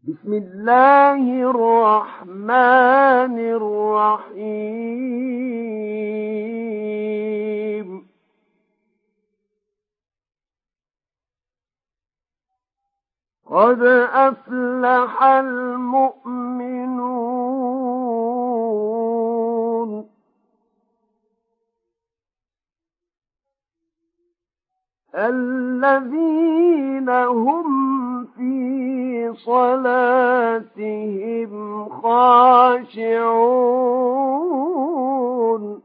بسم الله الرحمن الرحيم. قد أفلح المؤمنون الذين هم في صلاتهم خاشعون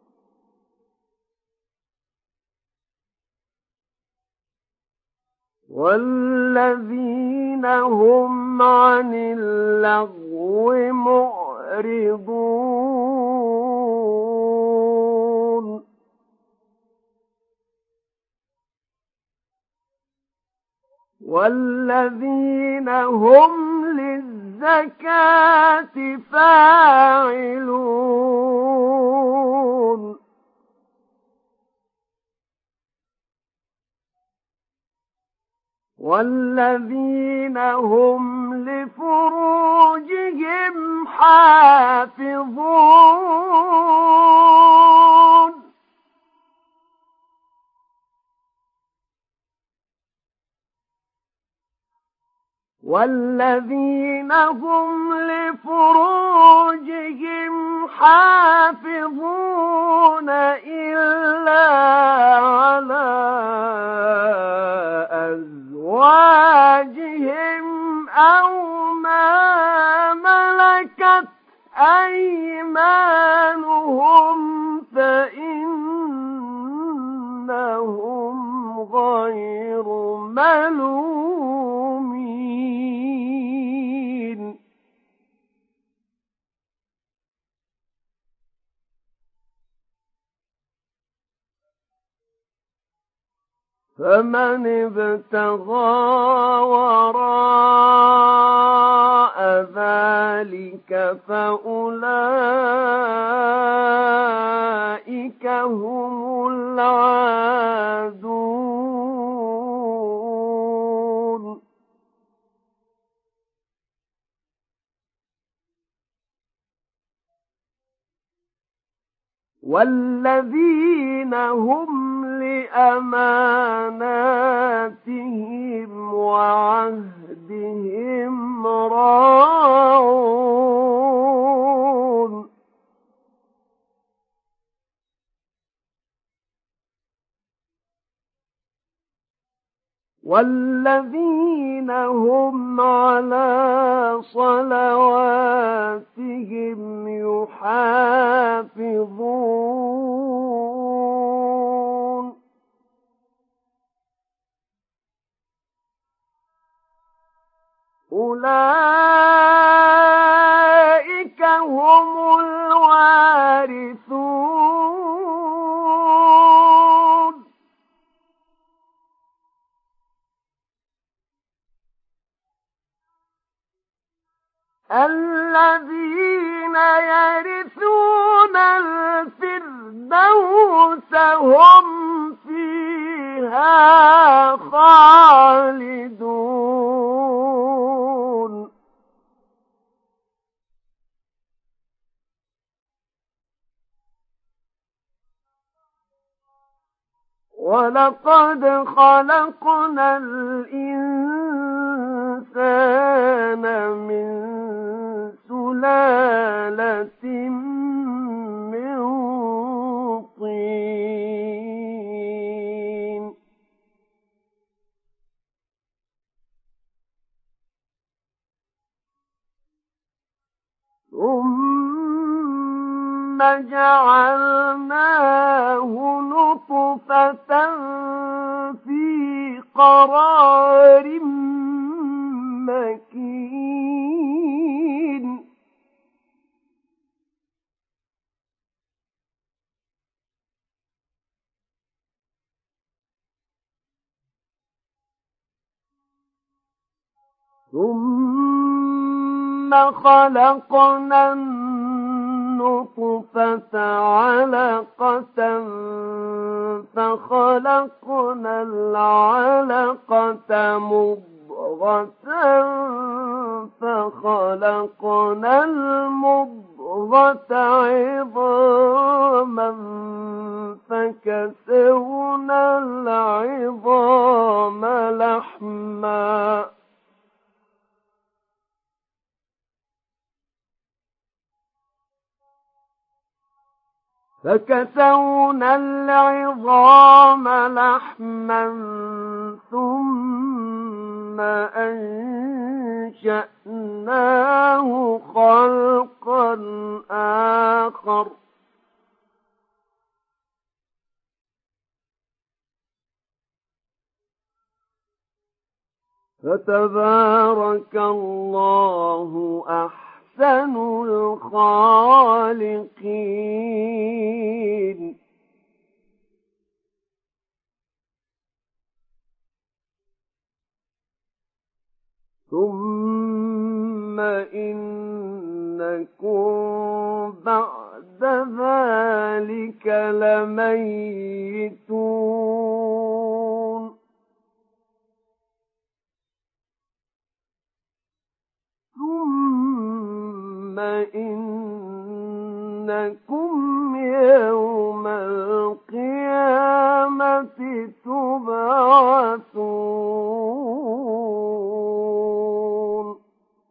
والذين هم عن اللغو معرضون والذين هم للزكاة فاعلون والذين هم لفروجهم حافظون والذين هم لفروجهم حافظون إلا على أزواجهم أو ما ملكت أيمانهم فإنهم غير ملومين. فمن ابتغى وراء ذلك فأولئك هم العادون. والذين هم لأماناتهم وعهدهم راعون والذين هم على صلواتهم يحافظون أولئك هم الوارثون الذين يرثون الفردوس هم فيها خالدون. ولقد خلقنا الإنسان من سلالة من طين ثم جعلناه نطفة في قرار مكين ثم خلقنا النطفة علقة فخلقنا العلقة مضغة فخلقنا المضغة عظاما فكسونا العظام لحما ثم أنشأناه خلقا آخر فتبارك الله أحسن الخالقين. ثم إنكم بعد ذلك لميتون. ثم إنكم يوم القيامة تبعثون.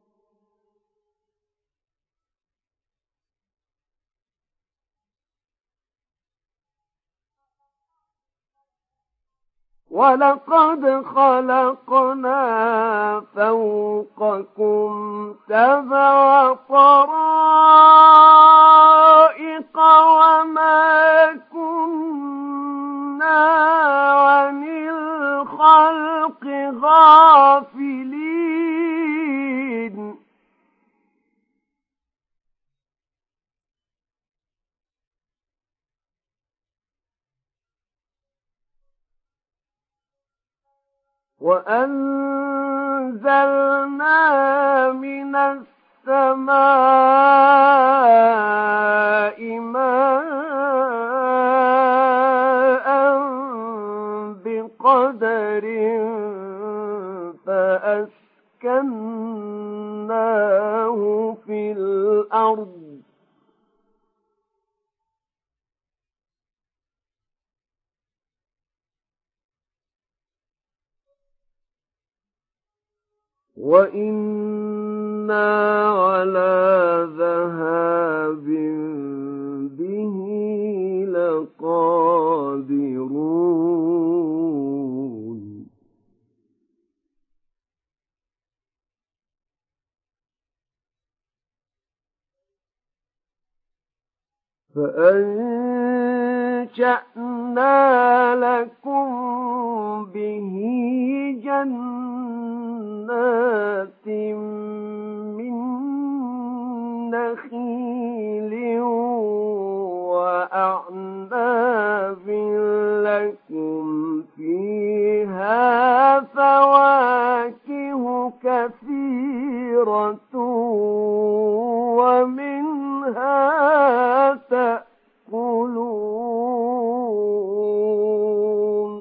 ولقد خلقنا فوقكم 7 طرائق وما كنا عن الخلق غافلين. وأنزلنا من السماء ماء بقدر فأسكناه في الأرض وإنا على ذهاب به لقادرون. فأنشأنا لكم به جنات من نخيل وأعناب لكم فيها فواكه كثيرة ومنها تأكلون.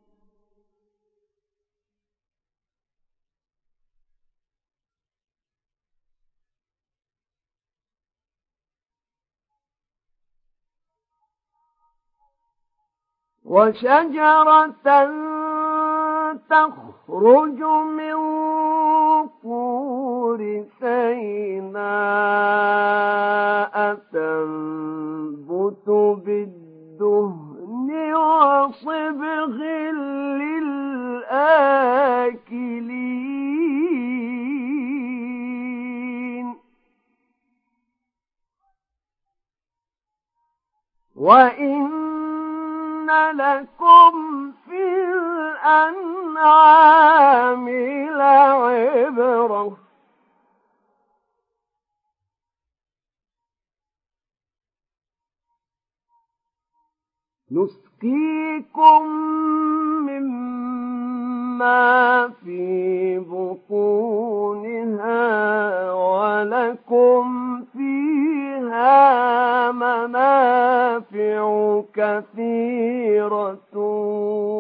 وشجرة تخرج من طور سيناء تنبت بالدهن وصبغ للآكلين. وإن لكم في الأنعام لعبرة نسقيكم مما في بطونها ولكم فيها منافع كثيرة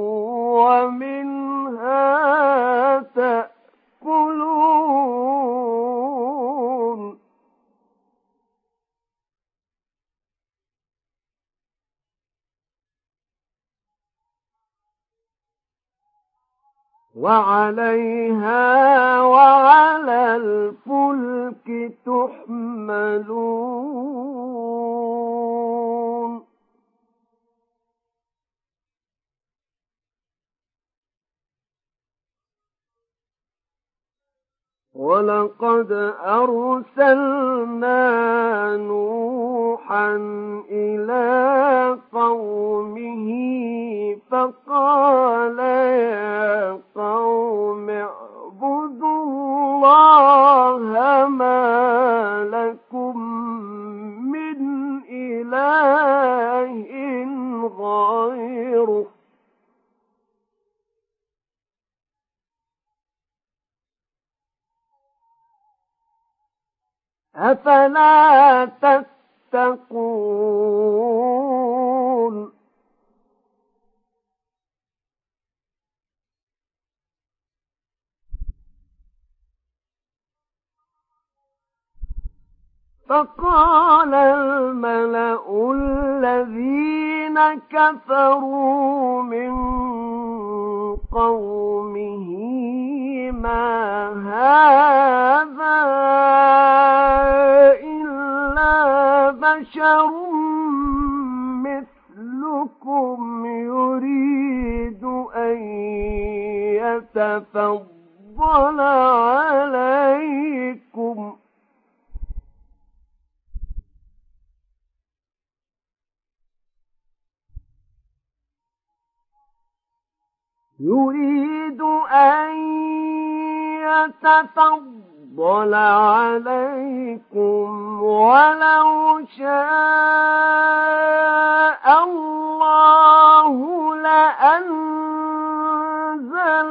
ومنها تأكلون. وعليها وعلى الفلك تحملون ولقد أرسلنا نوحا إلى قومه فقال يا قوم اعبدوا الله ما لكم من إله غيره أفلا تتقون فقال الملأ الذين كفروا من قومه ما هذا إلا بشر مثلكم يريد أن يتفضل عليكم ولو شاء الله لأنزل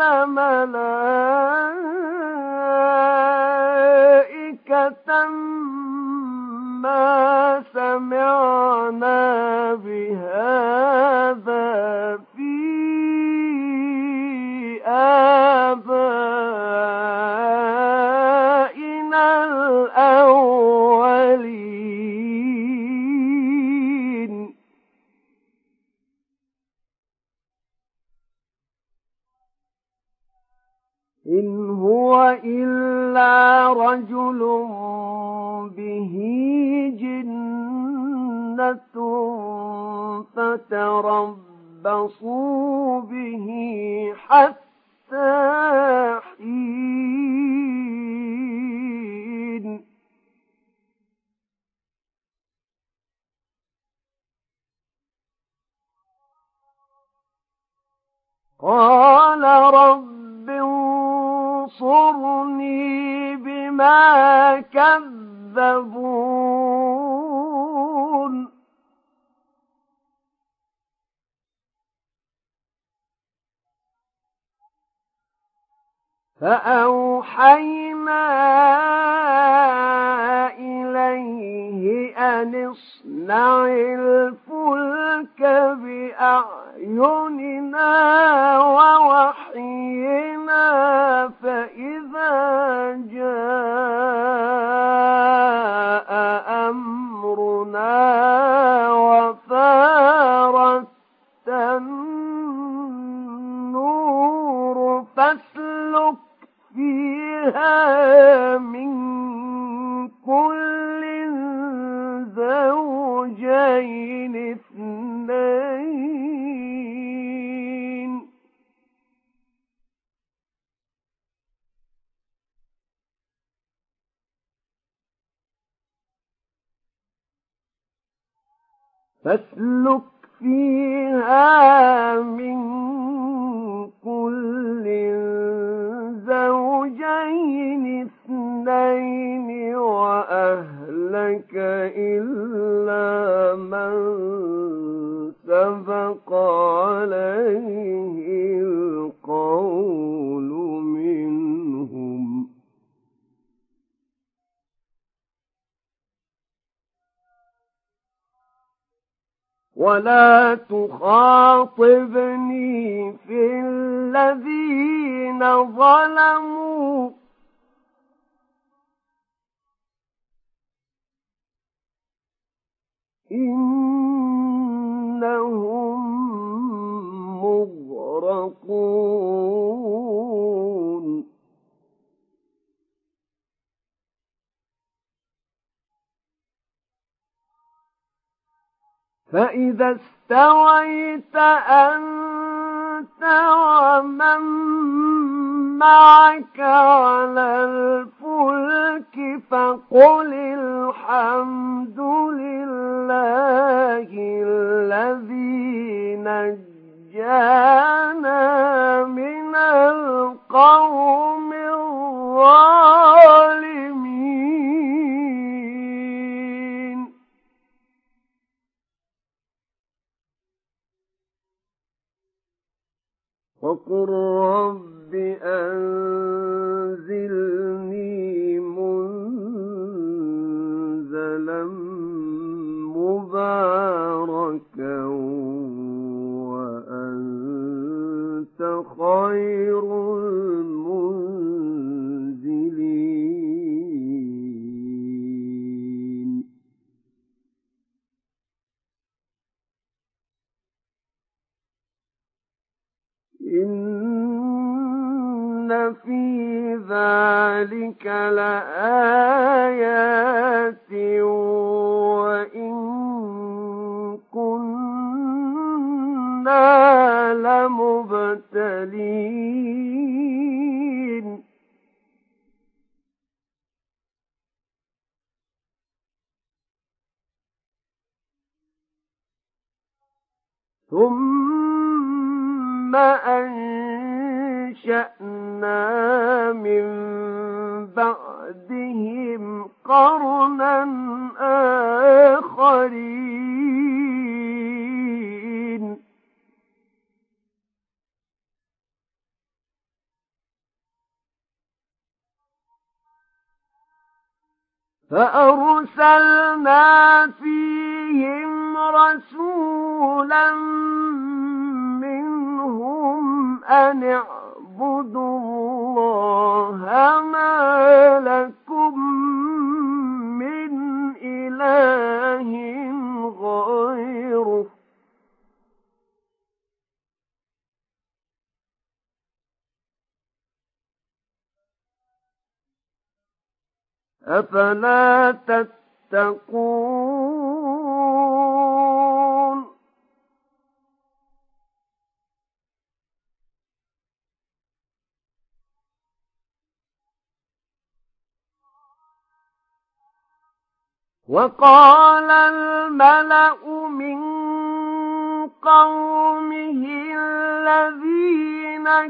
ملائكة ما سمعنا بهذا في آبائنا الأولين إن هو إلا رجل به جنة فتربصوا به حتى حين قال رب انصرني بما كذبون فأوحينا إليه أن اصنع الفلك بأعيننا ووحينا فإذا جاء أمرنا وفارت النور فاسلك فيها من كل زوجين اثنين فاسلك فيها من كل زوجين اثنين وأهلك إلا من سبق عليه القول منهم ولا تخاطبني في الذين ظلموا إنهم مغرقون فإذا استويت أنت ومن معك على الفلك فقل الحمد لله الذي نجانا من القوم الظالمين. وقل رب أنزلني منزلا مباركا وأنت خير المنزلين. إن في ذلك لآيات وإن كنا لمبتلين. ثم أنشأنا من بعدهم قرنا آخرين. فأرسلنا فيهم رسولا منهم أن اعبدوا الله ما لكم من إله غيره أفلا تتقون. وقال الملأ من قومه الذين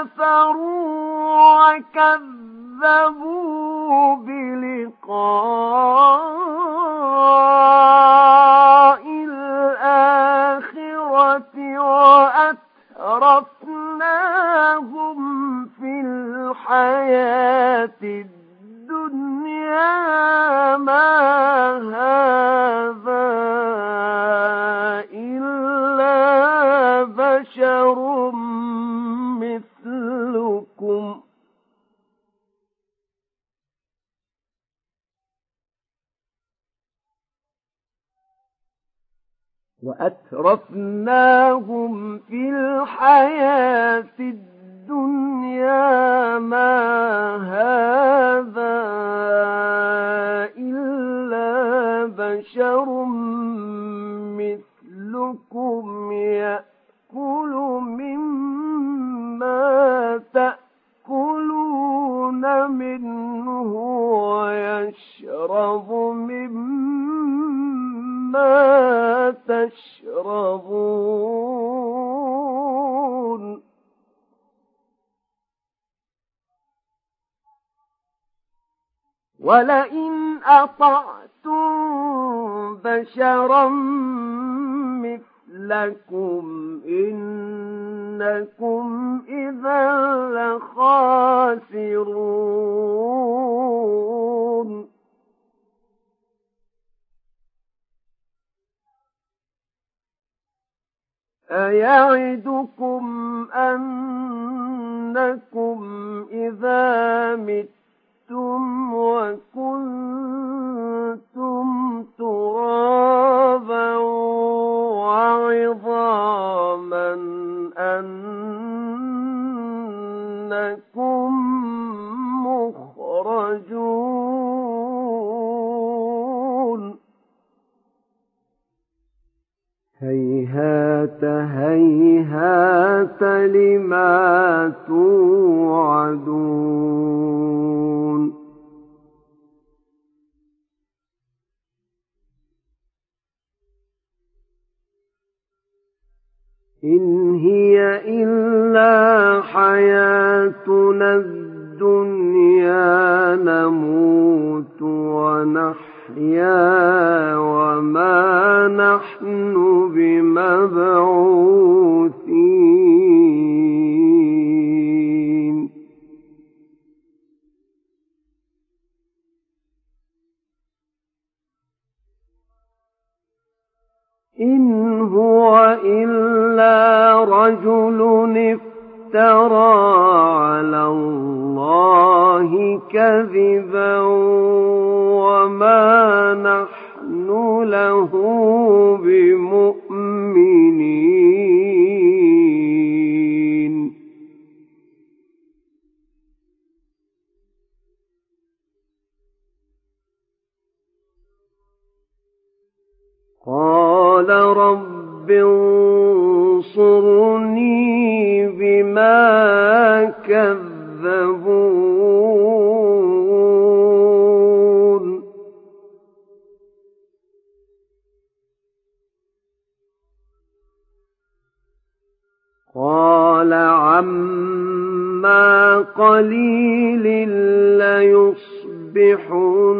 كفروا وكذبوا بلقاء الآخرة وأترفناهم في الحياة الدنيا ما هذا إلا بشر مثلكم وأترفناهم في الحياة الدنيا ما هذا إلا بشر مثلكم يأكل مما تأكلون منه ويشرب مما تشربون ولئن أطعتم بشرا مثلكم إنكم إذا لخاسرون. أيعدكم أنكم إذا متم وكنتم ترابا وعظاما أنكم مخرجون. إن هي إلا حياتنا الدنيا نموت ونحيا وما نحن بمبعوثين إن هو إلا رجل افترى على الله كذبا وما نحن له بمؤمنين قال رب انصرني بما كذبون قال عما قليل ليصبحن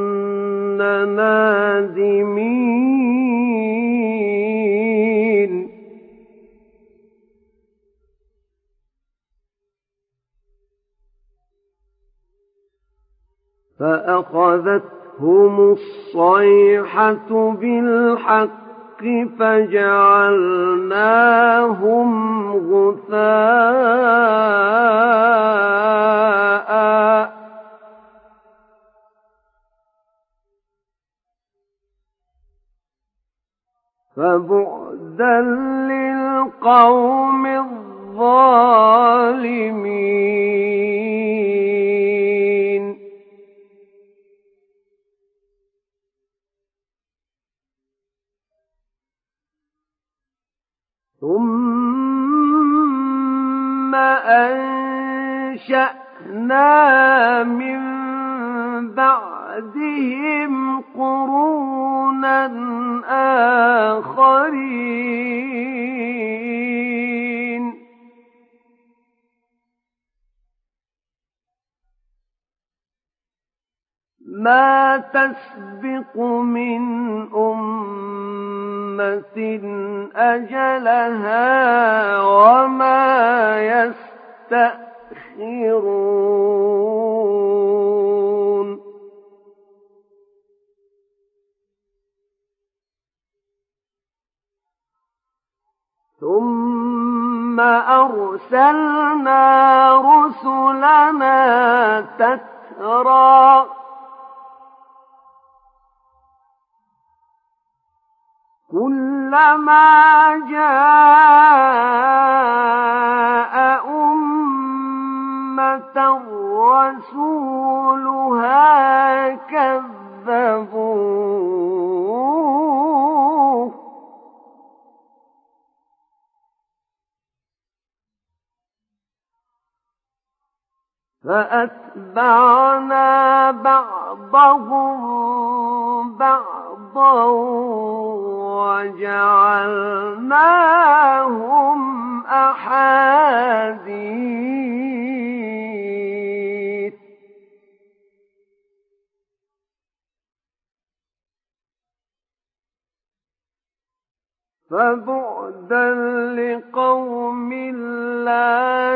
نادمين فأخذتهم الصيحة بالحق فجعلناهم غثاء فبعدا للقوم الظالمين ثم أنشأنا من بعدهم قرونا آخرين ما تسبق من أمة أجلها وما يستأخرون ثم أرسلنا رسلنا تترى كلما جاء أمة رسولها كذبوه فأتبعنا بعضهم بعضا وجعلناهم أحاديث فبعدا لقوم لا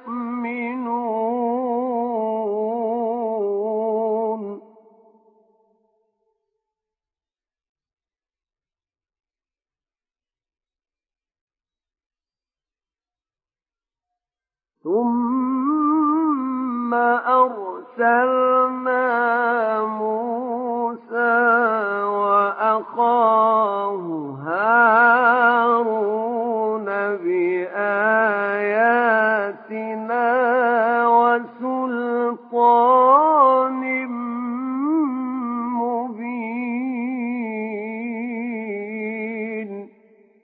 يؤمنون ثم أرسلنا موسى وأخاه هارون بآياتنا وسلطان مبين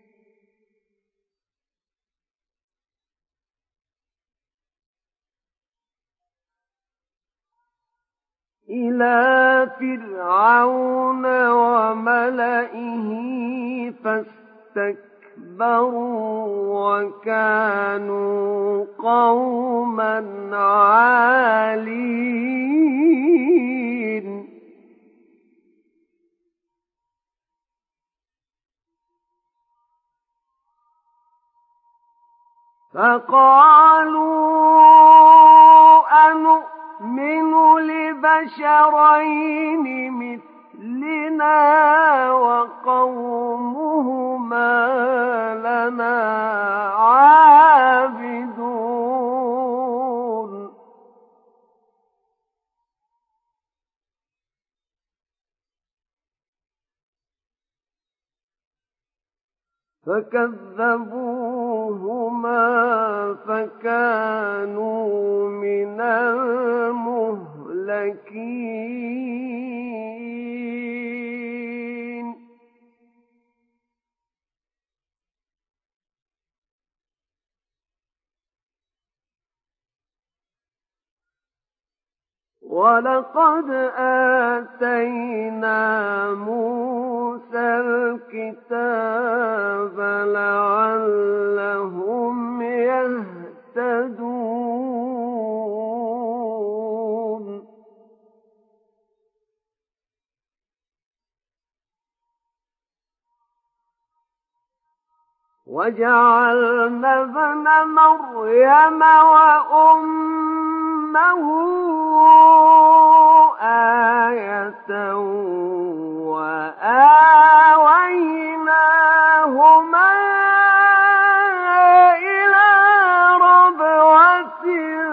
إلى فرعون وملئه فاستكبروا اسْتَكْبَرُوا وَكَانُوا قَوْمًا عَالِينَ فَقَالُوا أَنُؤْمِنُ لِبَشَرَيْنِ مِثْلِنَا وَقَوْمُهُمَا لَنَا عَابِدُونَ فَكَذَّبُوهُمَا فَكَانُوا مِنَ الْمُهْلَكِينَ وَلَقَدْ آتَيْنَا مُوسَى الْكِتَابَ لَعَلَّهُمْ يَهْتَدُونَ وَجَعَلْنَا ابْنَ مَرْيَمَ وَأُمَّهُ آيَةً وَآوَيْنَاهُمَا إِلَىٰ رَبْوَةٍ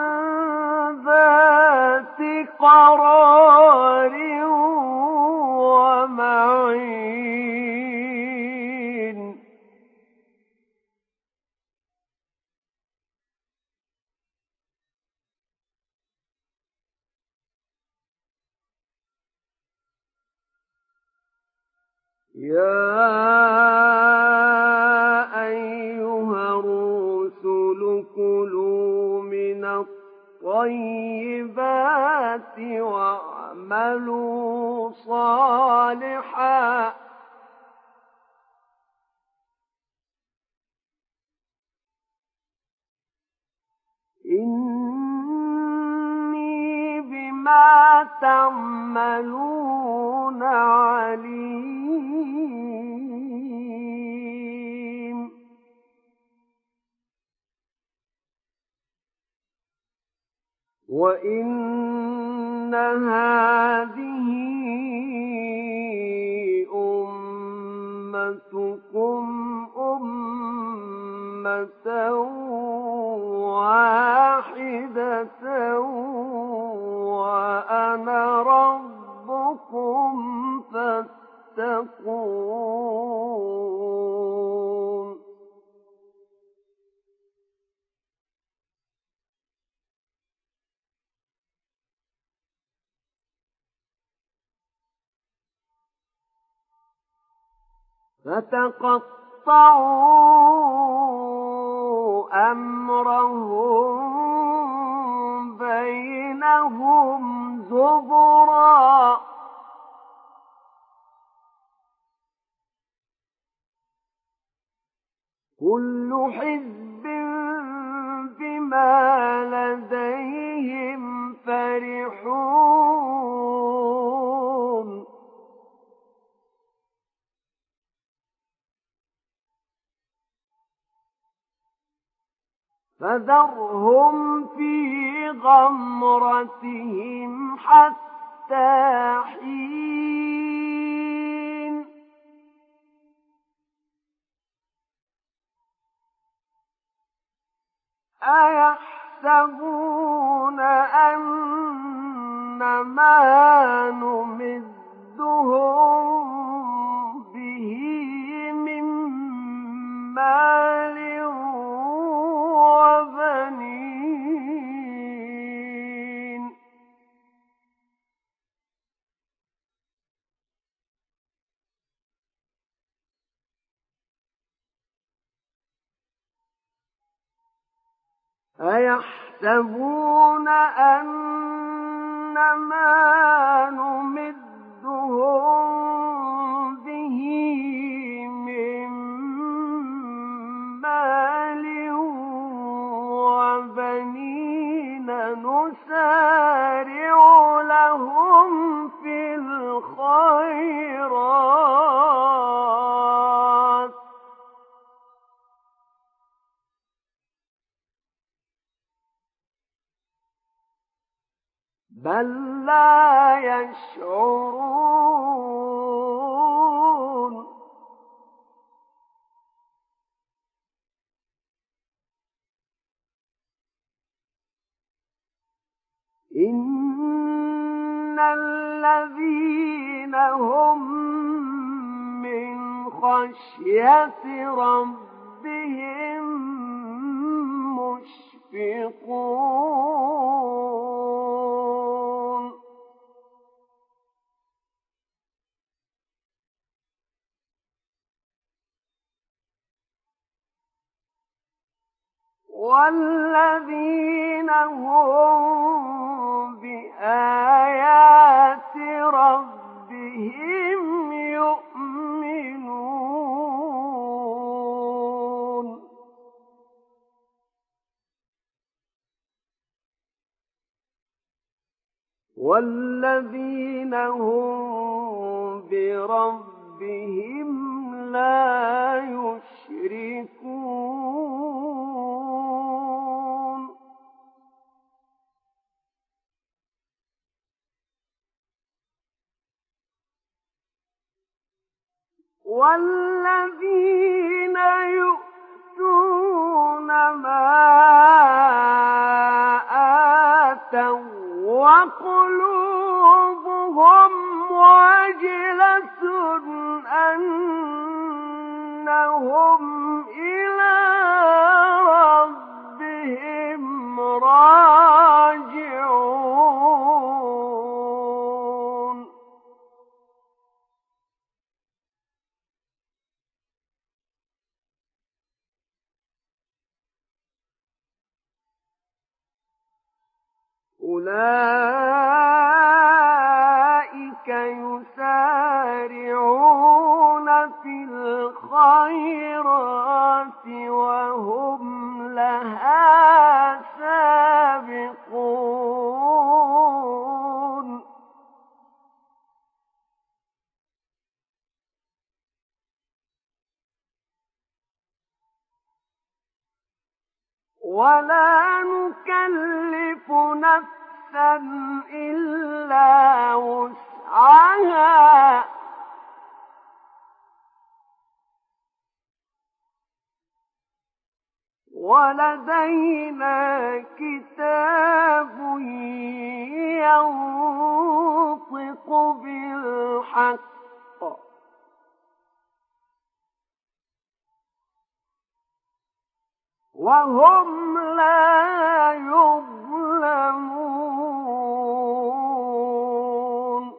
ذَاتِ قَرَارٍ وَمَعِينٍ يَا أَيُّهَا الرُّسُلُ كُلُوا مِنَ الطَّيِّبَاتِ وَاعْمَلُوا صَالِحًا إِنِّي بِمَا تَعْمَلُونَ عَلِيمٌ وَإِنَّ هَٰذِهِ أُمَّتُكُمْ أُمَّةً وَاحِدَةً وَأَنَا رَبُّكُمْ فَاتَّقُونِ فَتَقَطَّعُوا أَمْرَهُم بَيْنَهُمْ زُبُرًا ۖ كُلُّ حِزْبٍ بِمَا لَدَيْهِمْ فَرِحُونَ فَذَرْهُمْ فِي غَمْرَتِهِمْ حَتَّىٰ حِينٍ أَيَحْسَبُونَ أَنَّمَا نُمِدُّهُم بِهِ مِن مَّالٍ وَبَنِينَ أَيَحْسَبُونَ أَنَّمَا نُمِدُّهُم بِهِ مِن لهم في الخيرات بل لا يشعرون إن الذين هم من خشية ربهم مشفقون والذين هم بآيات ربهم يؤمنون والذين هم بربهم لا يشركون والذين يؤتون ما آتوا وقلوبهم وجلة أنهم إلى ربهم راجعون أولئك يسارعون في الخيرات وهم لها سابقون ولا نكلف نفسا إلا وسعها ولدينا كتاب ينطق بالحق وهم لا يظلمون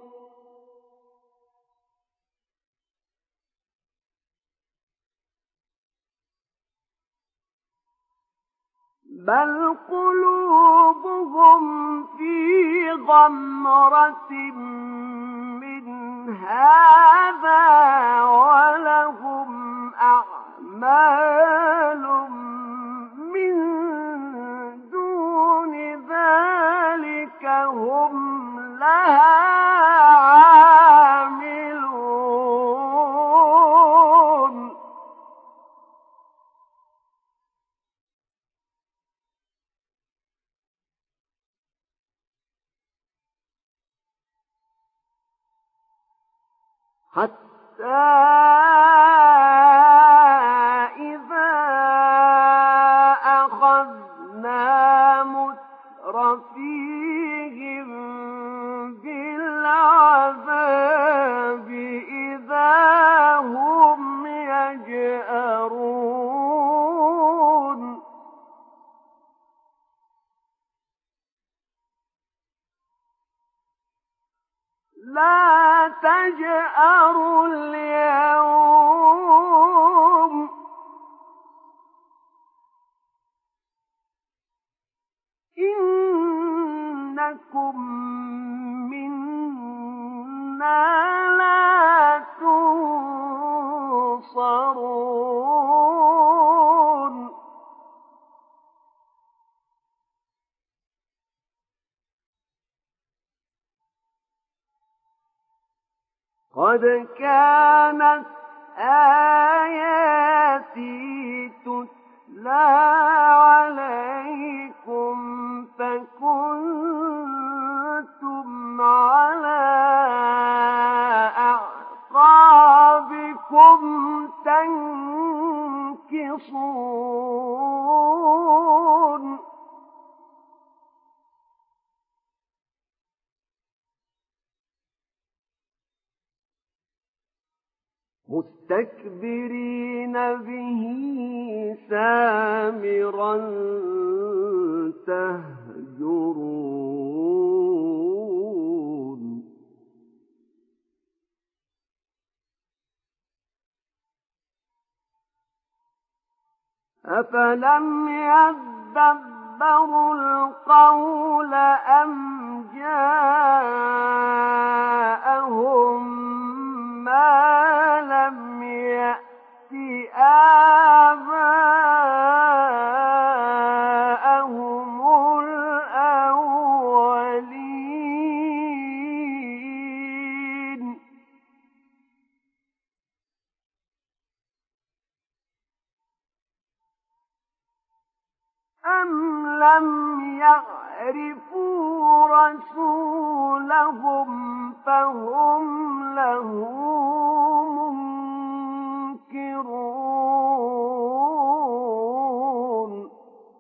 بل قلوبهم في غمرة من هذا ولهم أعمال من دون ذلك هم لها عاملون حتى إذا أخذنا مترفيهم بالعذاب إذا هم يجأرون لا تجأروا اليوم إنكم منا لا تنصرون قد كانت آياتي تتلى عليكم فكنتم على أعقابكم تنكصون مستكبرين به سامرا تهجرون أفلم يدبروا القول أم جاءهم ما لم يأت آباءهم الأولين أم لم يعرفوا رسولهم فهم له منكرون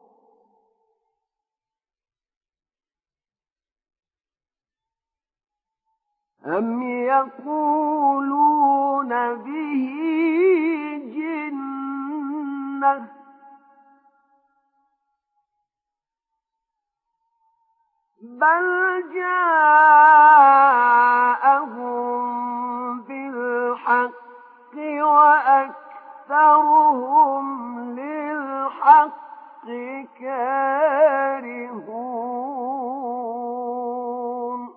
أم يقولون به جنة بل جاءهم بالحق وأكثرهم للحق كارهون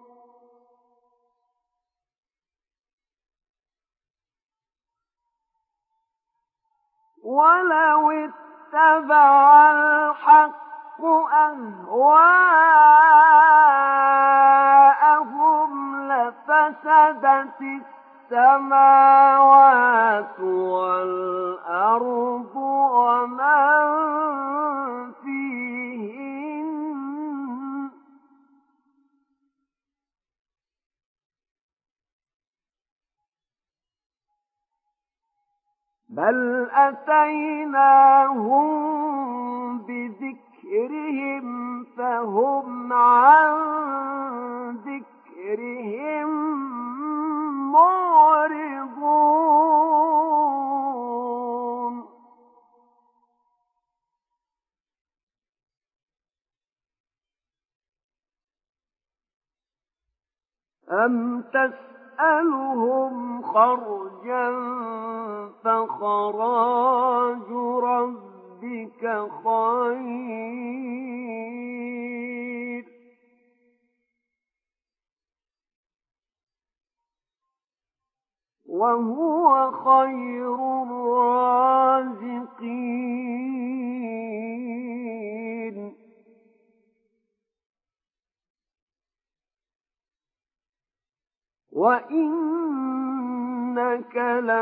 ولو اتبع الحق أهواءهم لفسدت السماوات والأرض ومن فيهن بل أتيناهم بذكرهم فهم عن ذكرهم معرضون أم تسألهم خرجا فخراج ربك خير وهو خير الرازقين وإنك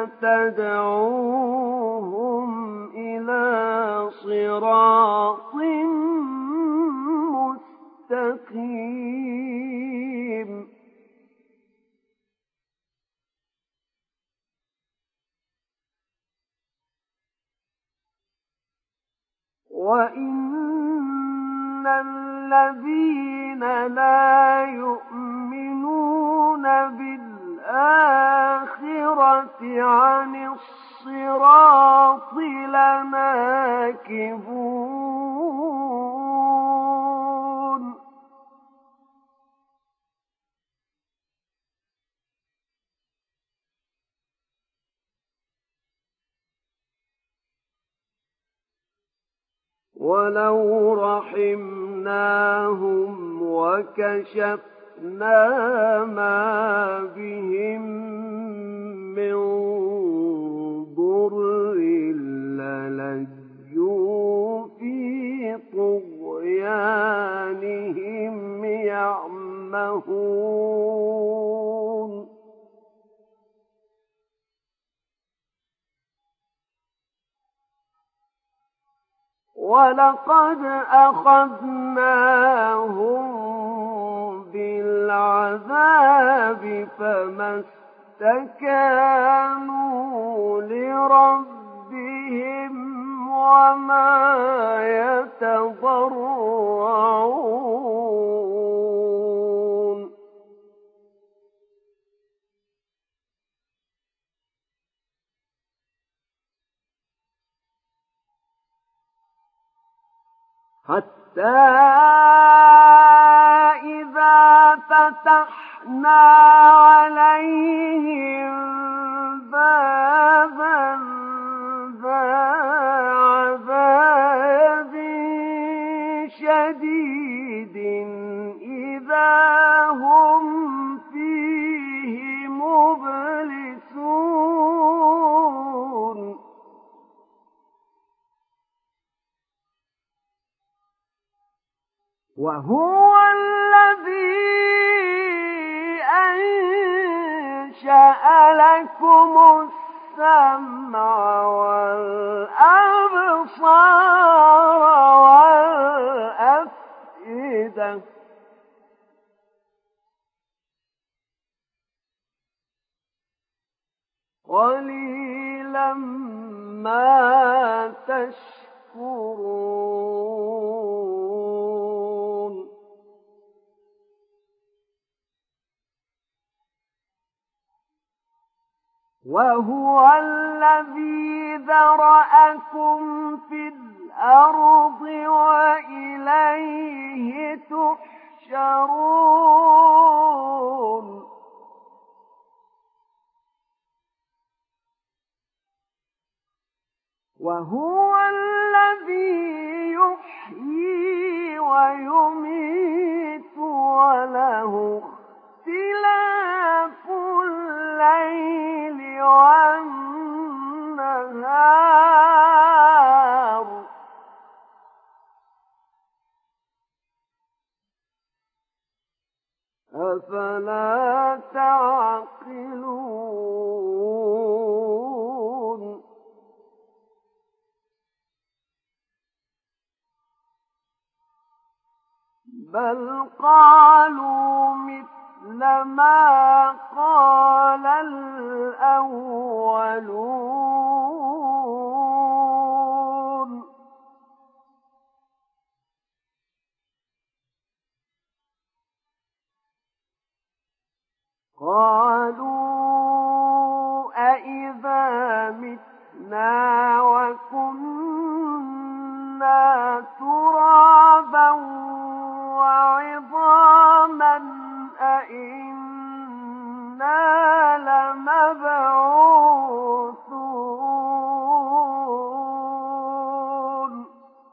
لتدعوهم إلى صراط مستقيم وإن الذين لا يؤمنون بالآخرة عن الصراط لناكبون ولو رحمناهم وكشفنا ما بهم من ضر للجوا في طغيانهم يعمهون ولقد أخذناهم بالعذاب فما استكانوا لربهم وما يتضرعون حتى إذا فتحنا عليهم بابا ذا عذاب شديد إذا هم فيه مبلسون وهو الذي أنشأ لكم السمع والأبصار والأفئدة قليلا ما تشكرون وهو الذي ذرأكم في الأرض وإليه تحشرون وهو الذي يحيي ويميت وله اختلاف الليل والنهار أفلا تعقلون بل قالوا مثل ما قال الأولون قالوا أإذا متنا وكنا ترابا وعظاما أإنا لمبعوثون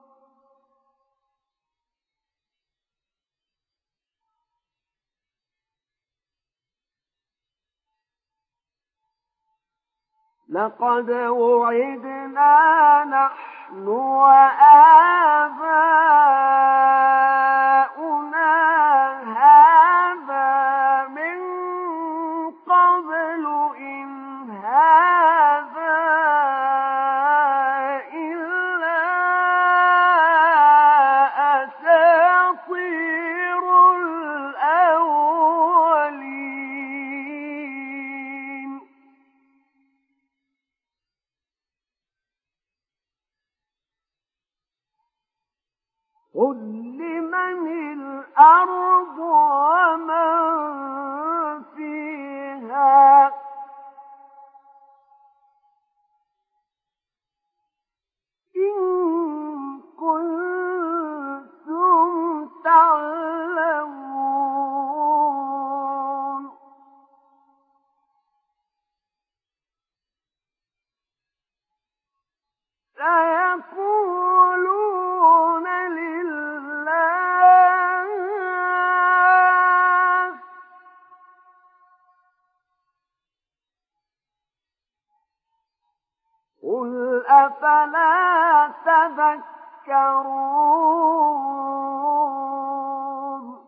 لقد وعدنا نحن وآباؤنا هذا من قبل إن هذا إلا أساطير الأولين قل لمن الأرض ومن فيها إن كنتم تعلمون سيقولون لله قل أفلا تذكرون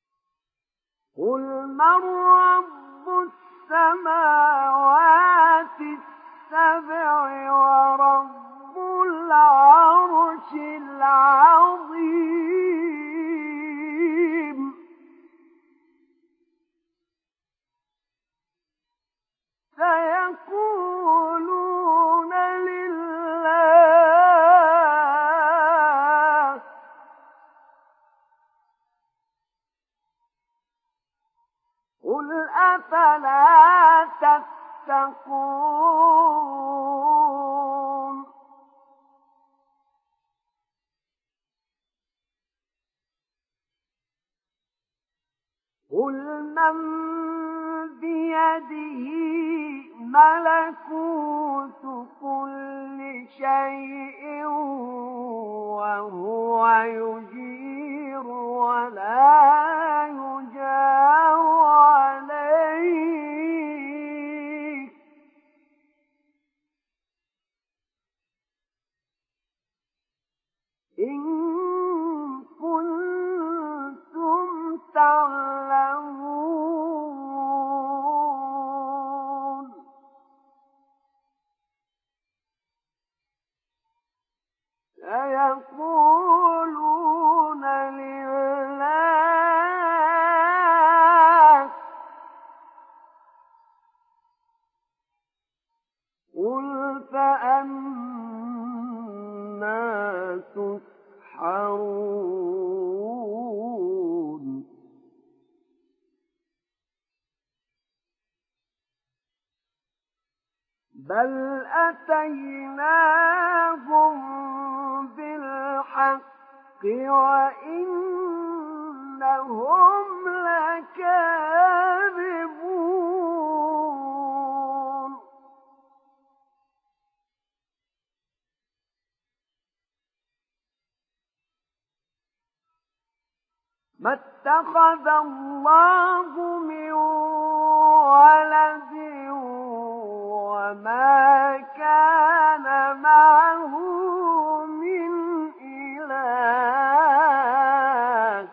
قل من رب السماوات السبع ورب العرش العظيم سيقولون لله قل أفلا تتقون قل من بيده ملكوت كل شيء وهو يجير ولا يجار عليه إن كنتم تعلمون سيقولون لله قل فأنا تسحرون بل أتيناهم بالحق وإنهم لكاذبون ما اتخذ الله من ولد وما كان معه من إله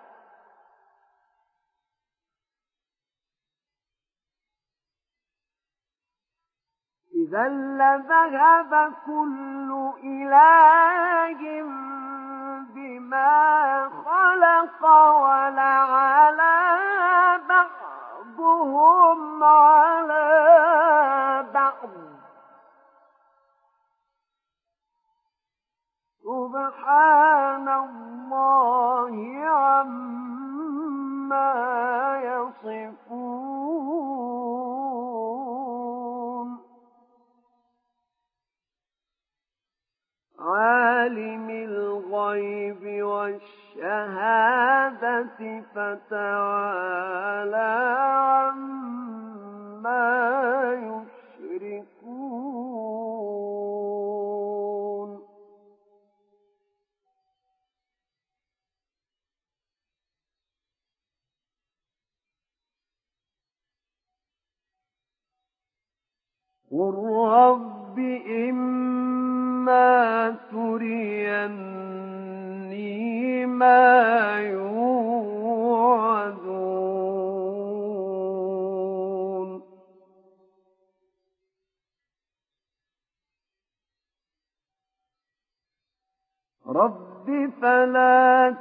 إذا لذهب كل إله بما خلق ولعلى بعضهم على بعض سبحان الله عما يصفون عالم الغيب والشهادة فتعالى عما يشركون قل رب إما تريني ما يوعدون رب فلا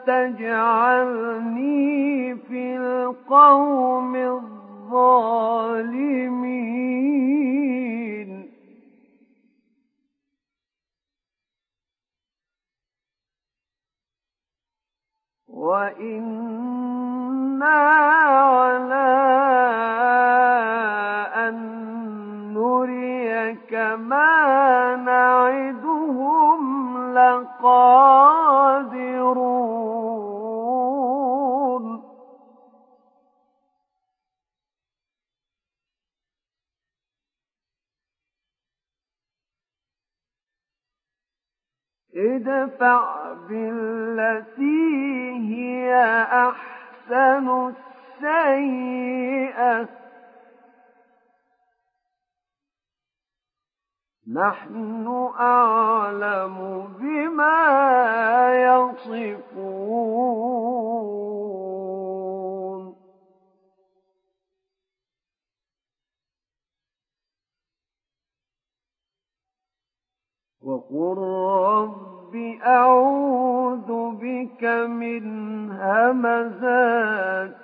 تجعلني في القوم الظالمين وإنا على أن نريك ما نعدهم لقادرون ادفع بالتي هي أحسن السيئة نحن أعلم بما يصفون بك من همزات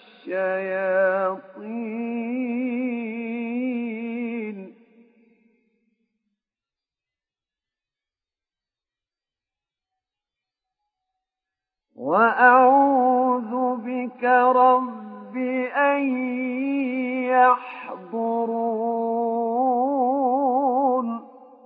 الشياطين وأعوذ بك رب أن يحضرون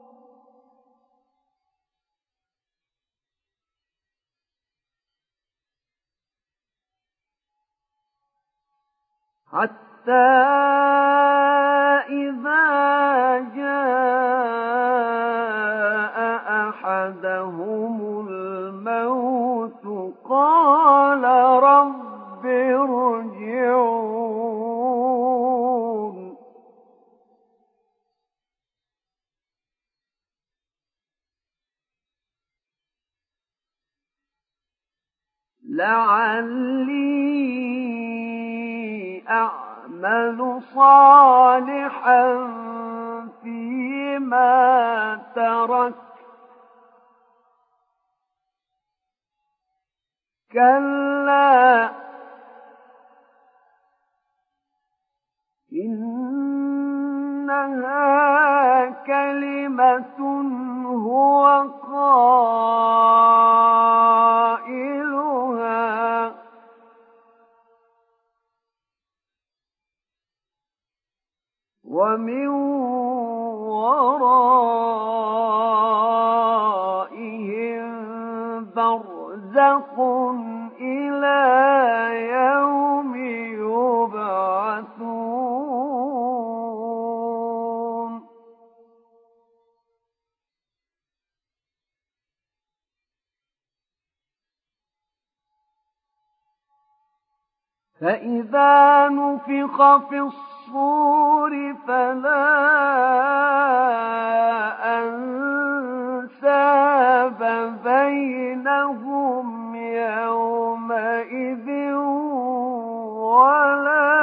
حتى إذا جاء أحدهم الموت قال رب ارجعون لعلي أعمل صالحا فيما تركت كلا إنها كلمة هو قائلها ومن ورائهم برزخ إلى يوم يبعثون فإذا نفخ في الصور فلا أنساب بينهم يومئذ ولا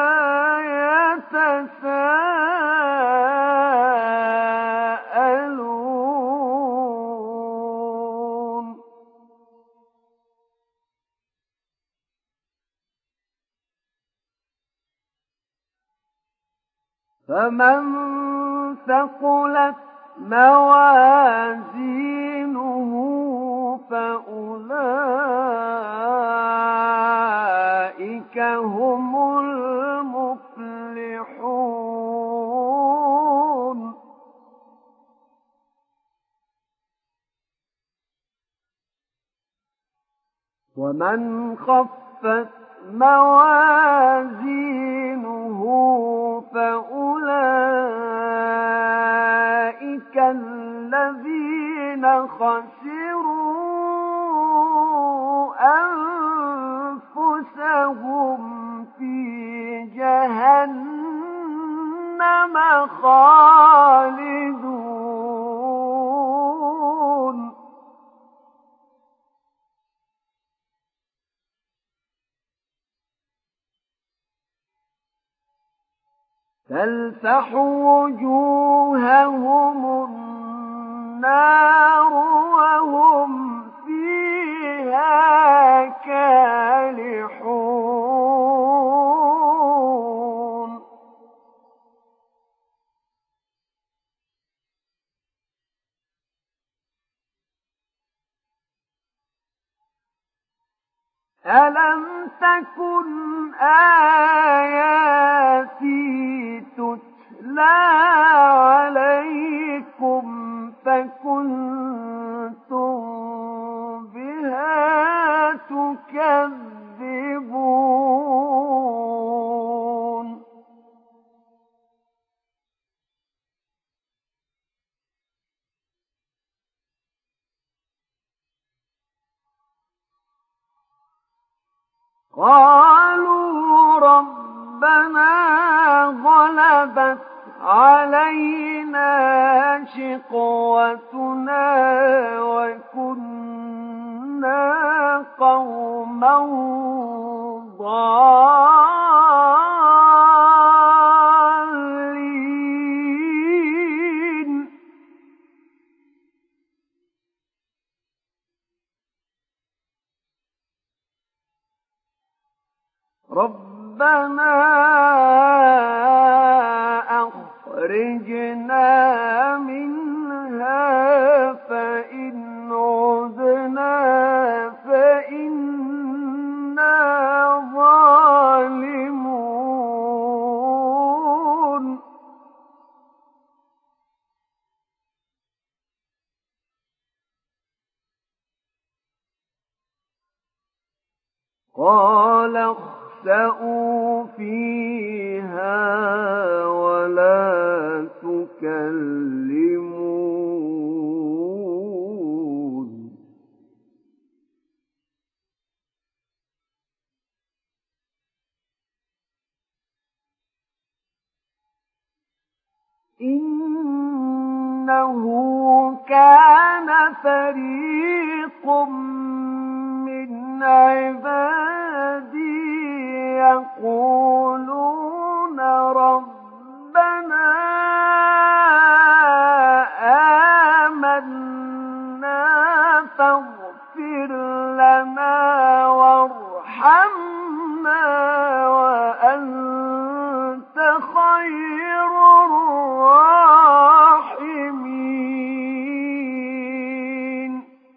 يتساءلون فمن ثقلت موازينه فأولئك هم المفلحون ومن خفت موازينه فأولئك الذين خسروا أنفسهم في جهنم خالدون تلفح وجوههم النار وهم فيها كالحون ألم تكن آياتي تتلى عليكم فكنتم بها تكذبون قالوا ربنا غلبت علينا شقوتنا وكنا قوما ضالين ربنا أخرجنا منها فإن عدنا فإنا ظالمون قال اخسئوا فيها ولا تكلمون إنه كان فريق من عبادي يقولون ربنا آمنا فاغفر لنا وارحمنا وأنت خير الراحمين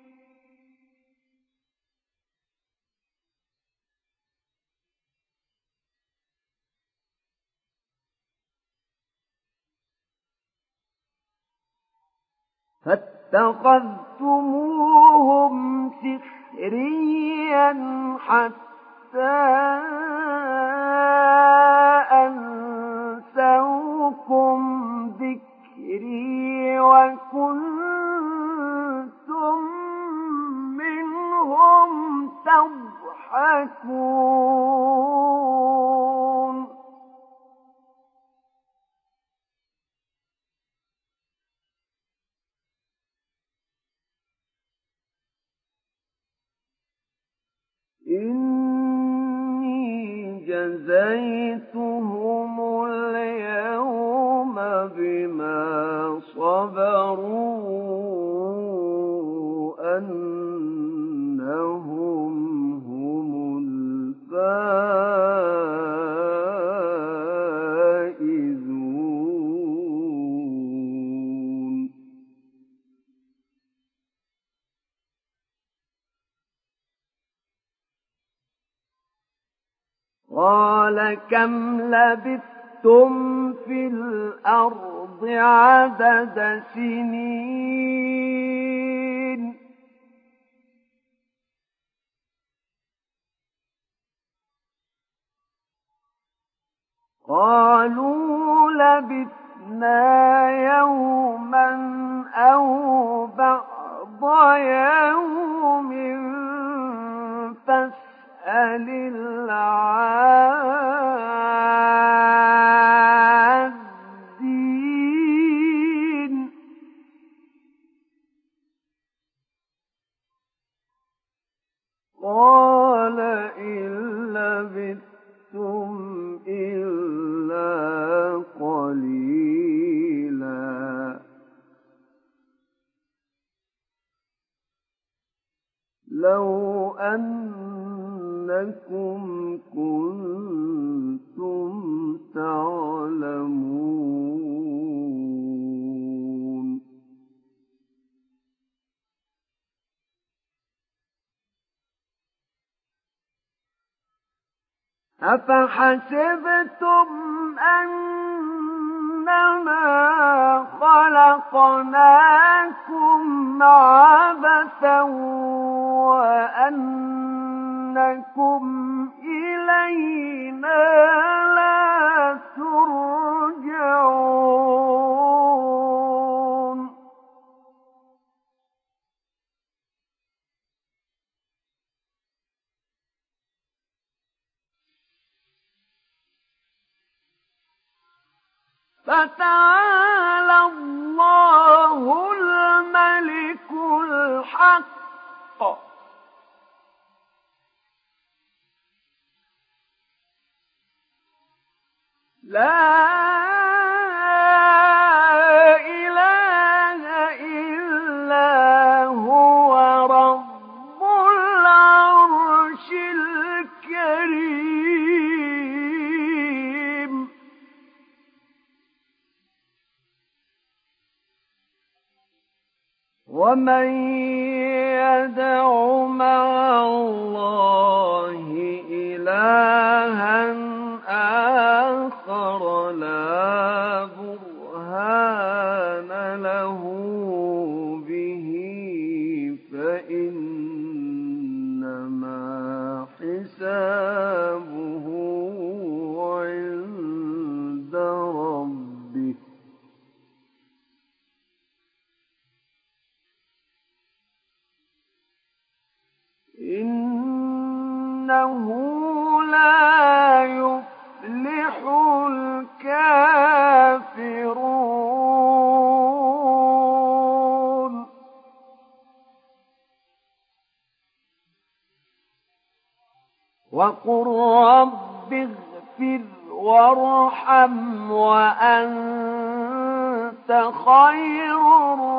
فاتخذتموهم سخريا حتى أنسوكم ذكري وكنتم منهم تضحكون إني جزيتهم اليوم بما صبروا أنهم هم الفائزون قال كم لبثتم في الأرض عدد سنين قالوا لبثنا يوما أو بعض يوم فاسأل العادين قال إن لبثتم إلا قليلا لو أنكم كنتم تعلمون أفحسبتم أنما خلقناكم عبثا وأنكم إلينا لا ترجعون فتعالى الله الملك الحق لا إله إلا هو رب العرش الكريم ومن يدع مع الله إلها آخر لا برهان له به فإنما حسابه عند ربه إنه لا يفلح الكافرون وقل رب اغفر وارحم وأنت خير